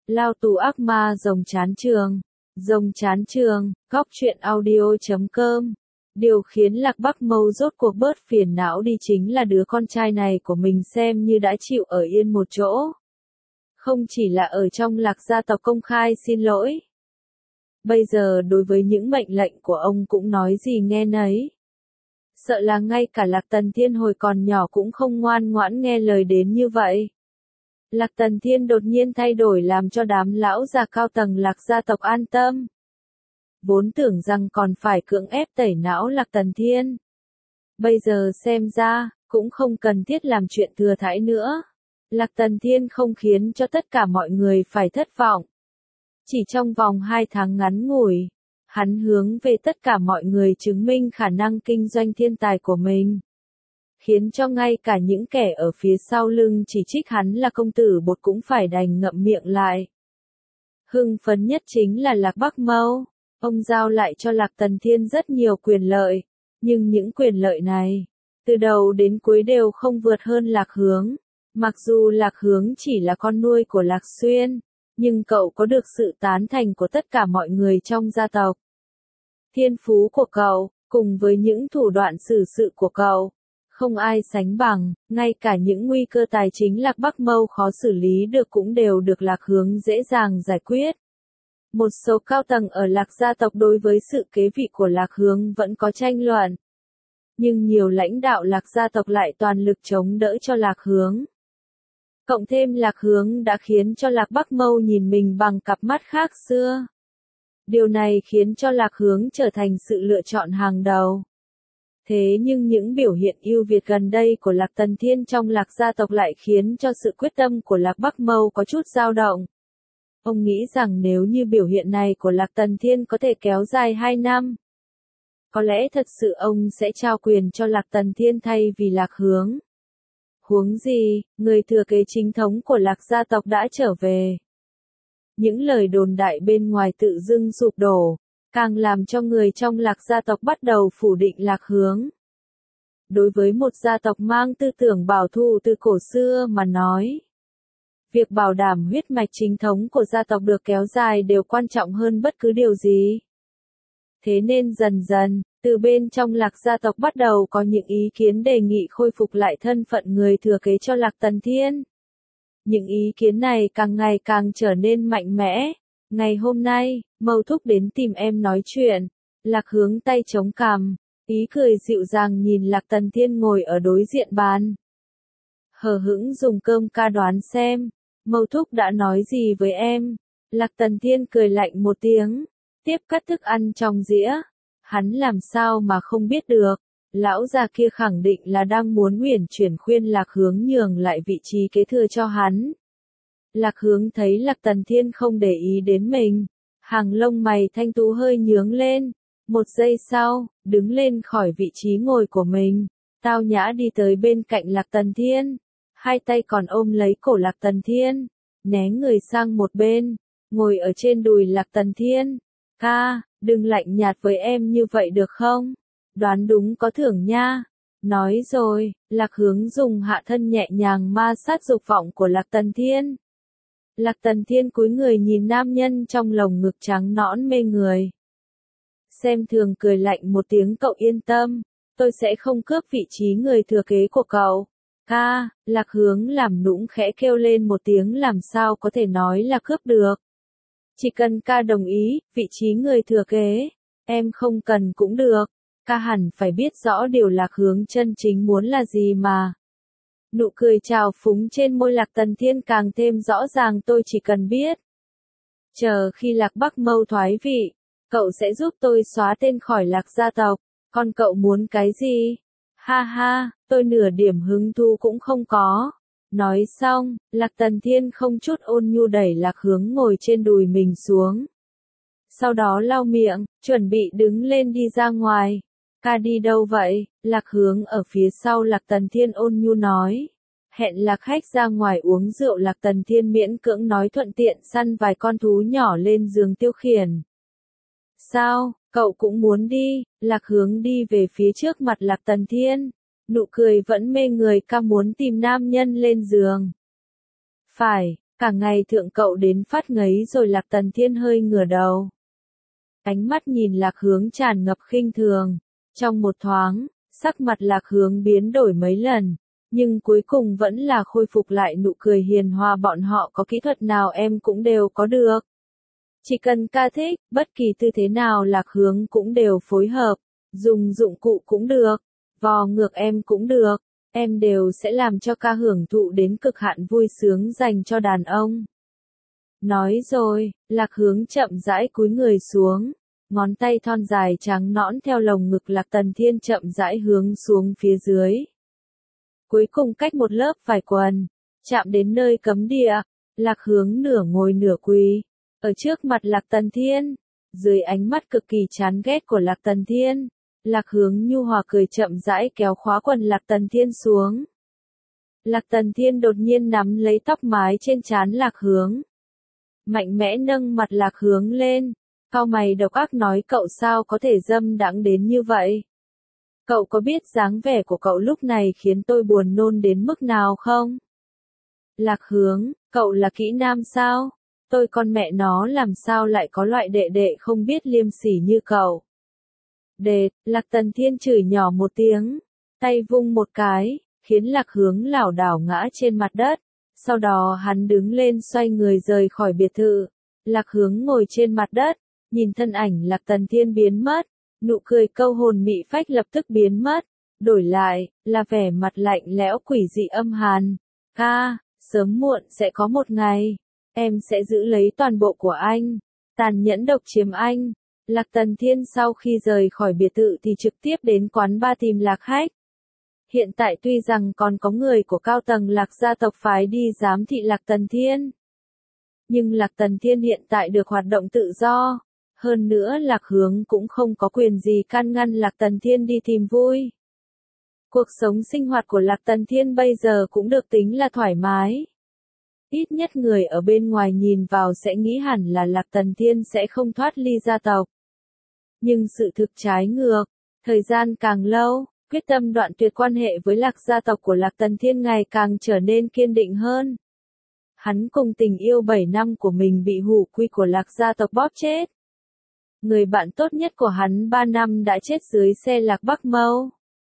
Lao tù ác ma rồng chán trường. Rồng chán trường, góc truyện audio.com. Điều khiến Lạc Bắc Mâu rốt cuộc bớt phiền não đi chính là đứa con trai này của mình xem như đã chịu ở yên một chỗ. Không chỉ là ở trong Lạc gia tộc công khai xin lỗi. Bây giờ đối với những mệnh lệnh của ông cũng nói gì nghe nấy. Sợ là ngay cả Lạc Tần Thiên hồi còn nhỏ cũng không ngoan ngoãn nghe lời đến như vậy. Lạc Tần Thiên đột nhiên thay đổi làm cho đám lão già cao tầng Lạc gia tộc an tâm. Vốn tưởng rằng còn phải cưỡng ép tẩy não Lạc Tần Thiên. Bây giờ xem ra, cũng không cần thiết làm chuyện thừa thãi nữa. Lạc Tần Thiên không khiến cho tất cả mọi người phải thất vọng. Chỉ trong vòng 2 tháng ngắn ngủi, hắn hướng về tất cả mọi người chứng minh khả năng kinh doanh thiên tài của mình. Khiến cho ngay cả những kẻ ở phía sau lưng chỉ trích hắn là công tử bột cũng phải đành ngậm miệng lại. Hưng phấn nhất chính là Lạc Bắc Mâu. Ông giao lại cho Lạc Tần Thiên rất nhiều quyền lợi, nhưng những quyền lợi này, từ đầu đến cuối đều không vượt hơn Lạc Hướng. Mặc dù Lạc Hướng chỉ là con nuôi của Lạc Xuyên, nhưng cậu có được sự tán thành của tất cả mọi người trong gia tộc. Thiên phú của cậu, cùng với những thủ đoạn xử sự của cậu, không ai sánh bằng, ngay cả những nguy cơ tài chính Lạc Bắc Mâu khó xử lý được cũng đều được Lạc Hướng dễ dàng giải quyết. Một số cao tầng ở Lạc gia tộc đối với sự kế vị của Lạc Hướng vẫn có tranh luận. Nhưng nhiều lãnh đạo Lạc gia tộc lại toàn lực chống đỡ cho Lạc Hướng. Cộng thêm Lạc Hướng đã khiến cho Lạc Bắc Mâu nhìn mình bằng cặp mắt khác xưa. Điều này khiến cho Lạc Hướng trở thành sự lựa chọn hàng đầu. Thế nhưng những biểu hiện ưu việt gần đây của Lạc Tần Thiên trong Lạc gia tộc lại khiến cho sự quyết tâm của Lạc Bắc Mâu có chút dao động. Ông nghĩ rằng nếu như biểu hiện này của Lạc Tần Thiên có thể kéo dài 2 năm, có lẽ thật sự ông sẽ trao quyền cho Lạc Tần Thiên thay vì Lạc Hướng. Huống gì, người thừa kế chính thống của Lạc gia tộc đã trở về. Những lời đồn đại bên ngoài tự dưng sụp đổ, càng làm cho người trong Lạc gia tộc bắt đầu phủ định Lạc Hướng. Đối với một gia tộc mang tư tưởng bảo thủ từ cổ xưa mà nói, việc bảo đảm huyết mạch chính thống của gia tộc được kéo dài đều quan trọng hơn bất cứ điều gì. Thế nên dần dần, từ bên trong Lạc gia tộc bắt đầu có những ý kiến đề nghị khôi phục lại thân phận người thừa kế cho Lạc Tần Thiên. Những ý kiến này càng ngày càng trở nên mạnh mẽ. Ngày hôm nay, Mâu Thúc đến tìm em nói chuyện. Lạc Hướng tay chống cằm, ý cười dịu dàng nhìn Lạc Tần Thiên ngồi ở đối diện bàn. Hờ hững dùng cơm ca đoán xem, Mâu Thúc đã nói gì với em. Lạc Tần Thiên cười lạnh một tiếng, tiếp cắt thức ăn trong dĩa. Hắn làm sao mà không biết được, lão già kia khẳng định là đang muốn uyển chuyển khuyên Lạc Hướng nhường lại vị trí kế thừa cho hắn. Lạc Hướng thấy Lạc Tần Thiên không để ý đến mình, hàng lông mày thanh tú hơi nhướng lên. Một giây sau, đứng lên khỏi vị trí ngồi của mình, tao nhã đi tới bên cạnh Lạc Tần Thiên, hai tay còn ôm lấy cổ Lạc Tần Thiên, né người sang một bên, ngồi ở trên đùi Lạc Tần Thiên. Ca, đừng lạnh nhạt với em như vậy được không? Đoán đúng có thưởng nha. Nói rồi, Lạc Hướng dùng hạ thân nhẹ nhàng ma sát dục vọng của Lạc Tần Thiên. Lạc Tần Thiên cúi người nhìn nam nhân trong lồng ngực trắng nõn mê người. Xem thường cười lạnh một tiếng, cậu yên tâm, tôi sẽ không cướp vị trí người thừa kế của cậu. Ca, Lạc Hướng làm nũng khẽ kêu lên một tiếng, làm sao có thể nói là cướp được. Chỉ cần ca đồng ý, vị trí người thừa kế, em không cần cũng được. Ca hẳn phải biết rõ điều Lạc Hướng chân chính muốn là gì mà. Nụ cười trào phúng trên môi Lạc Tần Thiên càng thêm rõ ràng, tôi chỉ cần biết. Chờ khi Lạc Bắc Mâu thoái vị, cậu sẽ giúp tôi xóa tên khỏi Lạc gia tộc. Còn cậu muốn cái gì? Ha ha, tôi nửa điểm hứng thú cũng không có. Nói xong, Lạc Tần Thiên không chút ôn nhu đẩy Lạc Hướng ngồi trên đùi mình xuống. Sau đó lau miệng, chuẩn bị đứng lên đi ra ngoài. Ca đi đâu vậy? Lạc Hướng ở phía sau Lạc Tần Thiên ôn nhu nói. Hẹn Lạc khách ra ngoài uống rượu. Lạc Tần Thiên miễn cưỡng nói thuận tiện săn vài con thú nhỏ lên giường tiêu khiển. Sao, cậu cũng muốn đi? Lạc Hướng đi về phía trước mặt Lạc Tần Thiên. Nụ cười vẫn mê người, ca muốn tìm nam nhân lên giường. Phải, Cả ngày thượng cậu đến phát ngấy rồi Lạc Tần Thiên hơi ngửa đầu. Ánh mắt nhìn Lạc Hướng tràn ngập khinh thường. Trong một thoáng, sắc mặt Lạc Hướng biến đổi mấy lần, nhưng cuối cùng vẫn là khôi phục lại nụ cười hiền hòa. Bọn họ có kỹ thuật nào em cũng đều có được. Chỉ cần ca thích, bất kỳ tư thế nào Lạc Hướng cũng đều phối hợp, dùng dụng cụ cũng được, vò ngược em cũng được, em đều sẽ làm cho ca hưởng thụ đến cực hạn vui sướng dành cho đàn ông. Nói rồi, Lạc Hướng chậm rãi cúi người xuống, ngón tay thon dài trắng nõn theo lồng ngực Lạc Tần Thiên chậm rãi hướng xuống phía dưới. Cuối cùng cách một lớp vải quần, chạm đến nơi cấm địa, Lạc Hướng nửa ngồi nửa quỳ, ở trước mặt Lạc Tần Thiên, dưới ánh mắt cực kỳ chán ghét của Lạc Tần Thiên, Lạc Hướng nhu hòa cười chậm rãi kéo khóa quần Lạc Tần Thiên xuống. Lạc Tần Thiên đột nhiên nắm lấy tóc mái trên trán Lạc Hướng, mạnh mẽ nâng mặt Lạc Hướng lên, cau mày độc ác nói cậu sao có thể dâm đãng đến như vậy? Cậu có biết dáng vẻ của cậu lúc này khiến tôi buồn nôn đến mức nào không? Lạc Hướng, cậu là kỹ nam sao? Tôi con mẹ nó làm sao lại có loại đệ đệ không biết liêm sỉ như cậu? Đệt, Lạc Tần Thiên chửi nhỏ một tiếng, tay vung một cái, khiến Lạc Hướng lảo đảo ngã trên mặt đất. Sau đó hắn đứng lên xoay người rời khỏi biệt thự. Lạc Hướng ngồi trên mặt đất, nhìn thân ảnh Lạc Tần Thiên biến mất, nụ cười câu hồn mị phách lập tức biến mất, đổi lại là vẻ mặt lạnh lẽo quỷ dị âm hàn. Ca, sớm muộn sẽ có một ngày, em sẽ giữ lấy toàn bộ của anh, tàn nhẫn độc chiếm anh. Lạc Tần Thiên sau khi rời khỏi biệt thự thì trực tiếp đến quán bar tìm Lạc Hách. Hiện tại tuy rằng còn có người của cao tầng Lạc gia tộc phái đi giám thị Lạc Tần Thiên, nhưng Lạc Tần Thiên hiện tại được hoạt động tự do. Hơn nữa Lạc Hướng cũng không có quyền gì can ngăn Lạc Tần Thiên đi tìm vui. Cuộc sống sinh hoạt của Lạc Tần Thiên bây giờ cũng được tính là thoải mái. Ít nhất người ở bên ngoài nhìn vào sẽ nghĩ hẳn là Lạc Tần Thiên sẽ không thoát ly gia tộc. Nhưng sự thực trái ngược, thời gian càng lâu, quyết tâm đoạn tuyệt quan hệ với Lạc gia tộc của Lạc Tần Thiên ngày càng trở nên kiên định hơn. Hắn cùng tình yêu 7 năm của mình bị hủ quy của Lạc gia tộc bóp chết. Người bạn tốt nhất của hắn 3 năm đã chết dưới xe Lạc Bắc Mâu.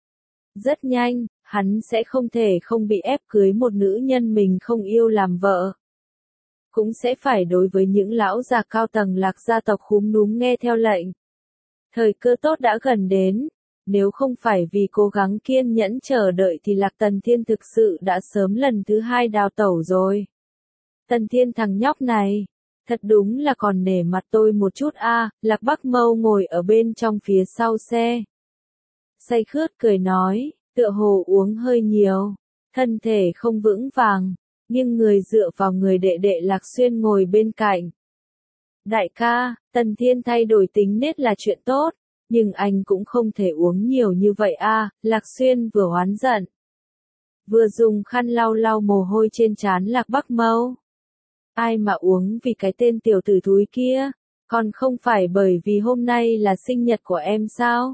Rất nhanh, hắn sẽ không thể không bị ép cưới một nữ nhân mình không yêu làm vợ. Cũng sẽ phải đối với những lão già cao tầng Lạc gia tộc khúm núm nghe theo lệnh. Thời cơ tốt đã gần đến, nếu không phải vì cố gắng kiên nhẫn chờ đợi thì Lạc Tần Thiên thực sự đã sớm lần thứ 2 đào tẩu rồi. Tần Thiên thằng nhóc này, thật đúng là còn nể mặt tôi một chút a. Lạc Bắc Mâu ngồi ở bên trong phía sau xe. Say khướt cười nói, tựa hồ uống hơi nhiều, thân thể không vững vàng, nhưng người dựa vào người đệ đệ Lạc Xuyên ngồi bên cạnh. Đại ca, Tần Thiên thay đổi tính nết là chuyện tốt, nhưng anh cũng không thể uống nhiều như vậy a. Lạc Xuyên vừa oán giận, vừa dùng khăn lau lau mồ hôi trên trán Lạc Bắc Mâu. Ai mà uống vì cái tên tiểu tử thúi kia, còn không phải bởi vì hôm nay là sinh nhật của em sao?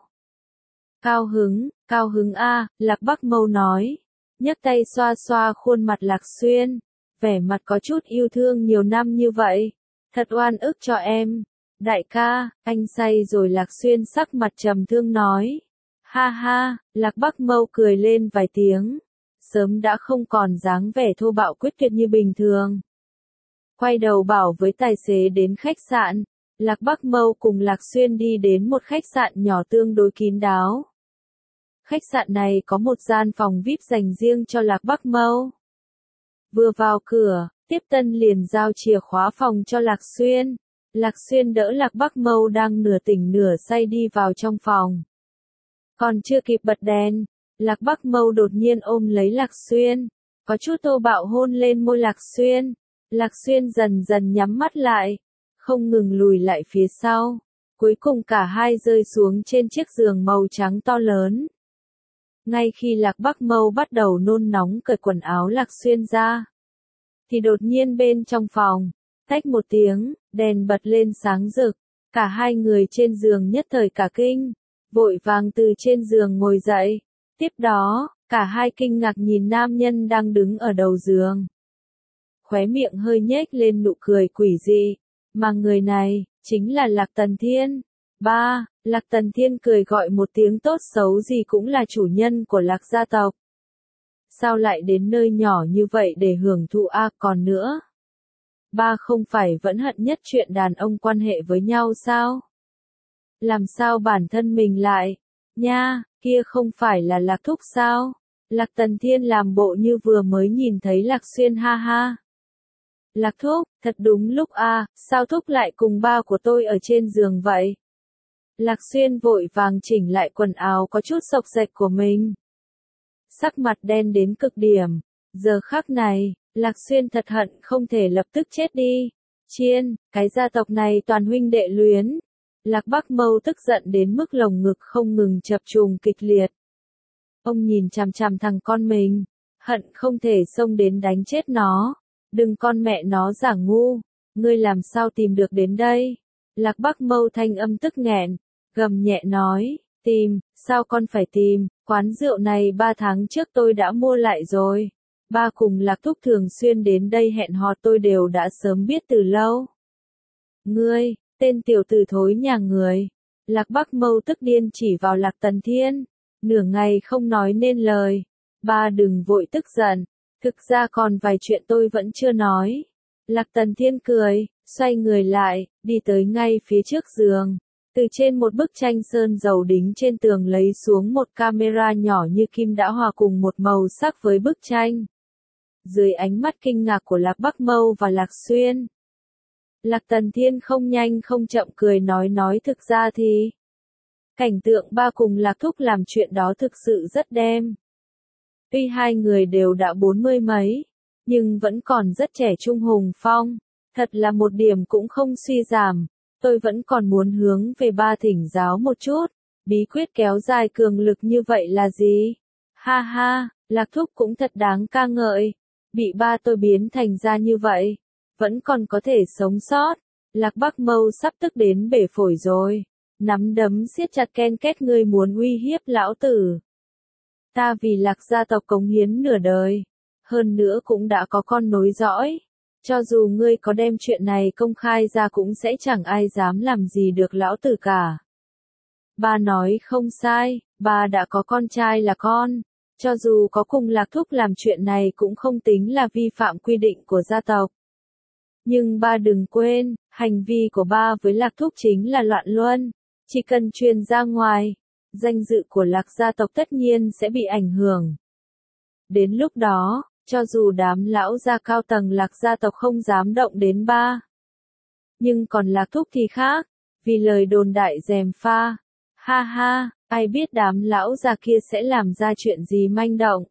Cao hứng a, Lạc Bắc Mâu nói, nhấc tay xoa xoa khuôn mặt Lạc Xuyên, vẻ mặt có chút yêu thương nhiều năm như vậy, thật oan ức cho em. Đại ca, anh say rồi. Lạc Xuyên sắc mặt trầm thương nói. Ha ha, Lạc Bắc Mâu cười lên vài tiếng, sớm đã không còn dáng vẻ thô bạo quyết tuyệt như bình thường. Quay đầu bảo với tài xế đến khách sạn, Lạc Bắc Mâu cùng Lạc Xuyên đi đến một khách sạn nhỏ tương đối kín đáo. Khách sạn này có một gian phòng VIP dành riêng cho Lạc Bắc Mâu. Vừa vào cửa, tiếp tân liền giao chìa khóa phòng cho Lạc Xuyên. Lạc Xuyên đỡ Lạc Bắc Mâu đang nửa tỉnh nửa say đi vào trong phòng. Còn chưa kịp bật đèn, Lạc Bắc Mâu đột nhiên ôm lấy Lạc Xuyên, có chút thô bạo hôn lên môi Lạc Xuyên. Lạc Xuyên dần dần nhắm mắt lại, không ngừng lùi lại phía sau. Cuối cùng cả hai rơi xuống trên chiếc giường màu trắng to lớn. Ngay khi Lạc Bắc Mâu bắt đầu nôn nóng cởi quần áo Lạc Xuyên ra, thì đột nhiên bên trong phòng, tách một tiếng, đèn bật lên sáng rực. Cả hai người trên giường nhất thời cả kinh, vội vàng từ trên giường ngồi dậy. Tiếp đó, cả hai kinh ngạc nhìn nam nhân đang đứng ở đầu giường. khóe miệng hơi nhếch lên nụ cười quỷ dị. Mà người này, chính là Lạc Tần Thiên. Ba, Lạc Tần Thiên cười gọi một tiếng tốt xấu gì cũng là chủ nhân của Lạc gia tộc. Sao lại đến nơi nhỏ như vậy để hưởng thụ còn nữa? Ba không phải vẫn hận nhất chuyện đàn ông quan hệ với nhau sao? Làm sao bản thân mình lại? Nha, kia không phải là Lạc Thúc sao? Lạc Tần Thiên làm bộ như vừa mới nhìn thấy Lạc Xuyên ha ha. Lạc Thúc, thật đúng lúc sao Thúc lại cùng ba của tôi ở trên giường vậy? Lạc Xuyên vội vàng chỉnh lại quần áo có chút xộc xệch của mình. Sắc mặt đen đến cực điểm. Giờ khắc này, Lạc Xuyên thật hận không thể lập tức chết đi. Chiên, cái gia tộc này toàn huynh đệ luyến. Lạc Bắc Mâu tức giận đến mức lồng ngực không ngừng chập trùng kịch liệt. Ông nhìn chằm chằm thằng con mình, hận không thể xông đến đánh chết nó. Đừng con mẹ nó giả ngu, ngươi làm sao tìm được đến đây? Lạc Bắc Mâu thanh âm tức nghẹn, gầm nhẹ nói, tìm, sao con phải tìm, quán rượu này 3 tháng trước tôi đã mua lại rồi. Ba cùng Lạc Thúc thường xuyên đến đây hẹn hò tôi đều đã sớm biết từ lâu. Ngươi, tên tiểu tử thối nhà người. Lạc Bắc Mâu tức điên chỉ vào Lạc Tần Thiên, nửa ngày không nói nên lời. Ba đừng vội tức giận, thực ra còn vài chuyện tôi vẫn chưa nói. Lạc Tần Thiên cười, xoay người lại, đi tới ngay phía trước giường. Từ trên một bức tranh sơn dầu đính trên tường lấy xuống một camera nhỏ như kim đã hòa cùng một màu sắc với bức tranh. Dưới ánh mắt kinh ngạc của Lạc Bắc Mâu và Lạc Xuyên, Lạc Tần Thiên không nhanh không chậm cười nói thực ra thì cảnh tượng ba cùng Lạc Thúc làm chuyện đó thực sự rất đem. Tuy hai người đều đã 40 mấy, nhưng vẫn còn rất trẻ trung hùng phong, thật là một điểm cũng không suy giảm. Tôi vẫn còn muốn hướng về ba thỉnh giáo một chút, bí quyết kéo dài cường lực như vậy là gì? Ha ha, Lạc Thúc cũng thật đáng ca ngợi, bị ba tôi biến thành ra như vậy, vẫn còn có thể sống sót. Lạc Bắc Mâu sắp tức đến bể phổi rồi, nắm đấm siết chặt ken két, ngươi muốn uy hiếp lão tử. Ta vì Lạc gia tộc cống hiến nửa đời, hơn nữa cũng đã có con nối dõi. Cho dù ngươi có đem chuyện này công khai ra cũng sẽ chẳng ai dám làm gì được lão tử cả. Ba nói không sai, ba đã có con trai là con. Cho dù có cùng Lạc Thúc làm chuyện này cũng không tính là vi phạm quy định của gia tộc. Nhưng ba đừng quên, hành vi của ba với Lạc Thúc chính là loạn luân. Chỉ cần truyền ra ngoài, danh dự của Lạc gia tộc tất nhiên sẽ bị ảnh hưởng. Đến lúc đó, cho dù đám lão gia cao tầng Lạc gia tộc không dám động đến ba. Nhưng còn Lạc Thúc thì khác, vì lời đồn đại gièm pha. Ha ha, ai biết đám lão già kia sẽ làm ra chuyện gì manh động.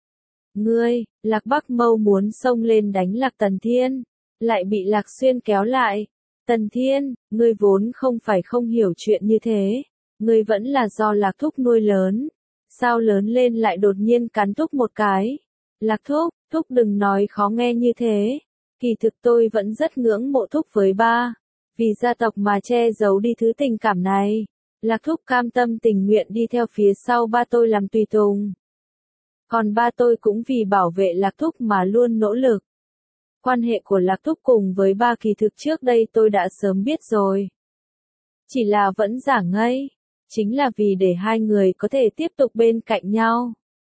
Ngươi, Lạc Bắc Mâu muốn xông lên đánh Lạc Tần Thiên, lại bị Lạc Xuyên kéo lại. Tần Thiên, ngươi vốn không phải không hiểu chuyện như thế, ngươi vẫn là do Lạc Thúc nuôi lớn. Sao lớn lên lại đột nhiên cắn Thúc một cái? Lạc Thúc, Thúc đừng nói khó nghe như thế. Kỳ thực tôi vẫn rất ngưỡng mộ Thúc với ba. Vì gia tộc mà che giấu đi thứ tình cảm này. Lạc Thúc cam tâm tình nguyện đi theo phía sau ba tôi làm tùy tùng. Còn ba tôi cũng vì bảo vệ Lạc Thúc mà luôn nỗ lực. Quan hệ của Lạc Thúc cùng với ba kỳ thực trước đây tôi đã sớm biết rồi. Chỉ là vẫn giả ngây. Chính là vì để hai người có thể tiếp tục bên cạnh nhau.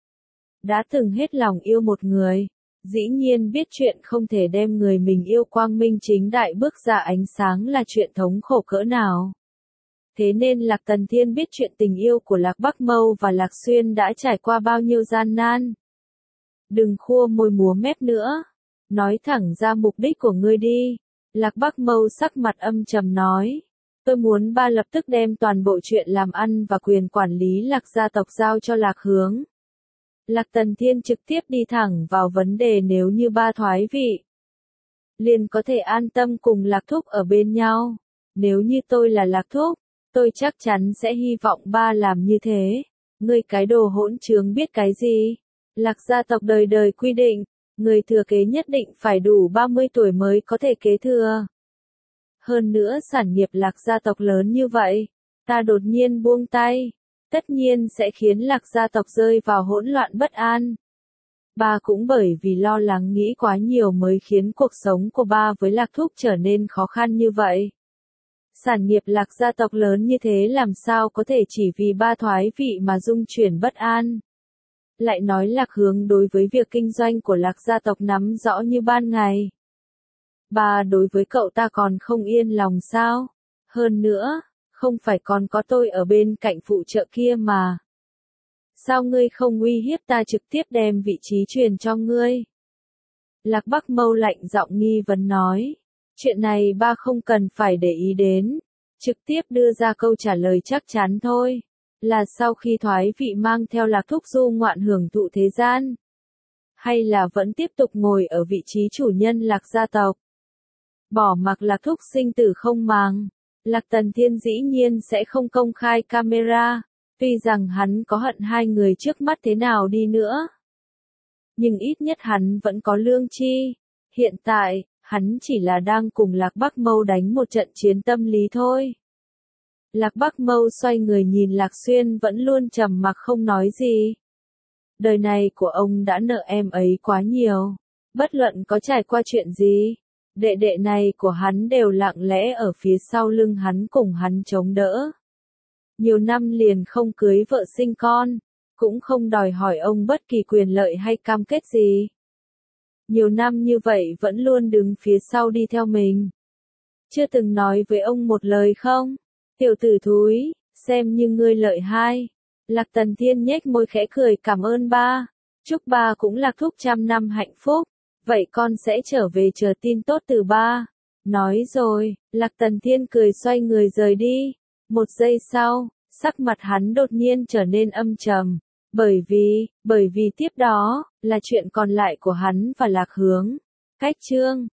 Đã từng hết lòng yêu một người, dĩ nhiên biết chuyện không thể đem người mình yêu quang minh chính đại bước ra ánh sáng là chuyện thống khổ cỡ nào. Thế nên Lạc Tần Thiên biết chuyện tình yêu của Lạc Bắc Mâu và Lạc Xuyên đã trải qua bao nhiêu gian nan. Đừng khua môi múa mép nữa, nói thẳng ra mục đích của ngươi đi. Lạc Bắc Mâu sắc mặt âm trầm nói. Tôi muốn ba lập tức đem toàn bộ chuyện làm ăn và quyền quản lý Lạc gia tộc giao cho Lạc Hướng. Lạc Tần Thiên trực tiếp đi thẳng vào vấn đề, nếu như ba thoái vị, liền có thể an tâm cùng Lạc Thúc ở bên nhau. Nếu như tôi là Lạc Thúc, tôi chắc chắn sẽ hy vọng ba làm như thế. Ngươi cái đồ hỗn trướng biết cái gì? Lạc gia tộc đời đời quy định, người thừa kế nhất định phải đủ 30 tuổi mới có thể kế thừa. Hơn nữa sản nghiệp Lạc gia tộc lớn như vậy, ta đột nhiên buông tay, tất nhiên sẽ khiến Lạc gia tộc rơi vào hỗn loạn bất an. Ba cũng bởi vì lo lắng nghĩ quá nhiều mới khiến cuộc sống của ba với Lạc Thúc trở nên khó khăn như vậy. Sản nghiệp Lạc gia tộc lớn như thế làm sao có thể chỉ vì ba thoái vị mà dung chuyển bất an. Lại nói Lạc Hướng đối với việc kinh doanh của Lạc gia tộc nắm rõ như ban ngày. Ba đối với cậu ta còn không yên lòng sao? Hơn nữa, không phải còn có tôi ở bên cạnh phụ trợ kia mà. Sao ngươi không uy hiếp ta trực tiếp đem vị trí truyền cho ngươi? Lạc Bắc Mâu lạnh giọng nghi vấn nói. Chuyện này ba không cần phải để ý đến. Trực tiếp đưa ra câu trả lời chắc chắn thôi. Là sau khi thoái vị mang theo Lạc Thúc du ngoạn hưởng thụ thế gian? Hay là vẫn tiếp tục ngồi ở vị trí chủ nhân Lạc gia tộc? Bỏ mặc Lạc Thúc sinh tử không màng. Lạc Tần Thiên dĩ nhiên sẽ không công khai camera. Tuy rằng hắn có hận hai người trước mắt thế nào đi nữa. Nhưng ít nhất hắn vẫn có lương tri. Hiện tại, hắn chỉ là đang cùng Lạc Bắc Mâu đánh một trận chiến tâm lý thôi. Lạc Bắc Mâu xoay người nhìn Lạc Xuyên vẫn luôn trầm mặc không nói gì. Đời này của ông đã nợ em ấy quá nhiều. Bất luận có trải qua chuyện gì, đệ đệ này của hắn đều lặng lẽ ở phía sau lưng hắn cùng hắn chống đỡ. Nhiều năm liền không cưới vợ sinh con, cũng không đòi hỏi ông bất kỳ quyền lợi hay cam kết gì. Nhiều năm như vậy vẫn luôn đứng phía sau đi theo mình. Chưa từng nói với ông một lời không? Tiểu tử thúi, xem như ngươi lợi hai. Lạc Tần Thiên nhếch môi khẽ cười cảm ơn ba. Chúc ba cũng Lạc Thúc 100 năm hạnh phúc. Vậy con sẽ trở về chờ tin tốt từ ba. Nói rồi, Lạc Tần Thiên cười xoay người rời đi. Một giây sau, sắc mặt hắn đột nhiên trở nên âm trầm. Bởi vì tiếp đó, là chuyện còn lại của hắn và Lạc Hướng. Cách chương